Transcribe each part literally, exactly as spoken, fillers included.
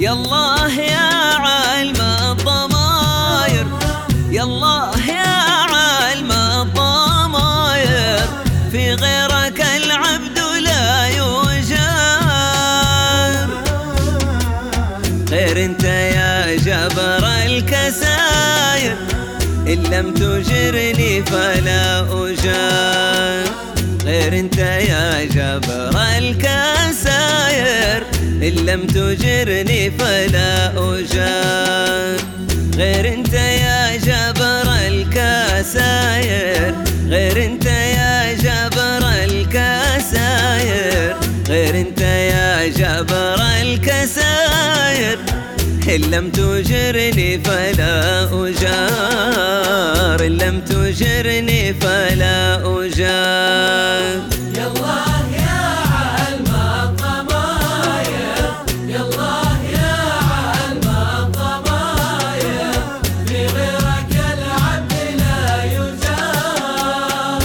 يالله يا عالم الضماير، يالله يا عالم الضماير، في غيرك العبد لا يجار. غير انت يا جبر الكساير، إن لم تجرني فلا أجار. غير انت يا جبر الكساير، إن لم تجرني فلا أجار. غير انت يا جبر الكساير، غير انت يا جبر الكساير، غير انت يا جبر الكساير، إن لم تجرني فلا أجار. إن لم تجرني فلا أجار. يالله يا عالم الضماير، يالله يا عالم الضماير، في غيرك العبد لا يجار.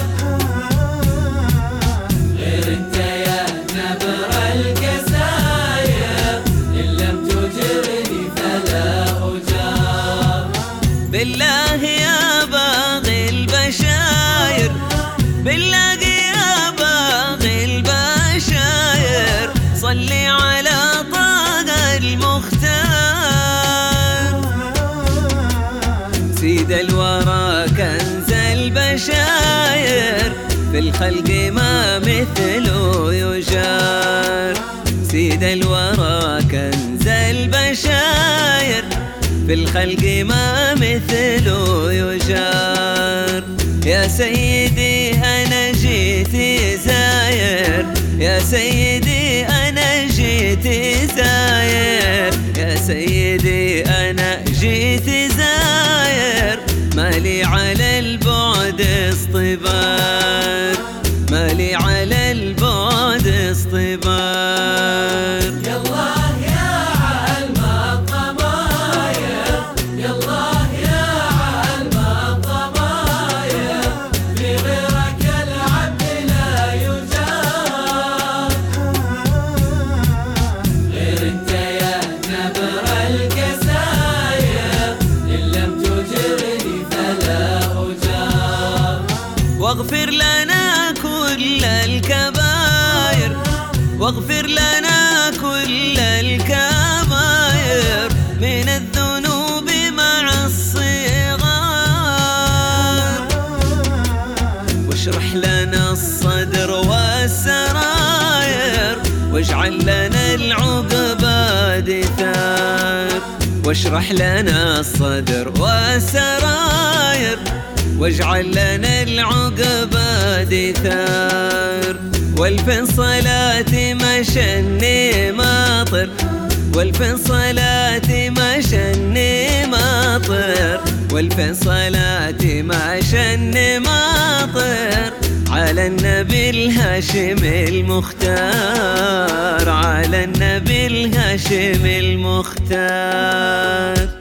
غير انت يا جبر الكساير، إن لم تجرني فلا أجار. بالله يا باغي البشاير، بالله يا باغي البشاير، صلي على طه المختار. سيد الورى كنز البشاير، في الخلق ما مثله يجار. سيد الورى كنز البشاير، في الخلق ما مثله يجار. يا سيدي أنا جيت زاير، يا سيدي أنا جيت زاير، يا سيدي أنا جيت زاير. مالي على البعد اصطبار، مالي على البعد اصطبار. يالله يا عالم الضماير، يالله يا عالم الضماير، في غيرك العبد لا يجار. غير انت يا جبر الكساير، إن لم تجرني فلا أجار. واغفر لنا كل الكبائر، واغفر لنا كل الكبائر، من الذنوب مع الصغار. واشرح لنا الصدر والسراير، واجعل لنا العقبى دثار. واشرح لنا الصدر والسراير، واجعل لنا العقبى دثار. والفن صلاتي مشني ماطر، والفن صلاتي مشني ماطر، والفن صلاتي مشني ماطر، على النبي الهاشم المختار، على النبي الهاشم المختار.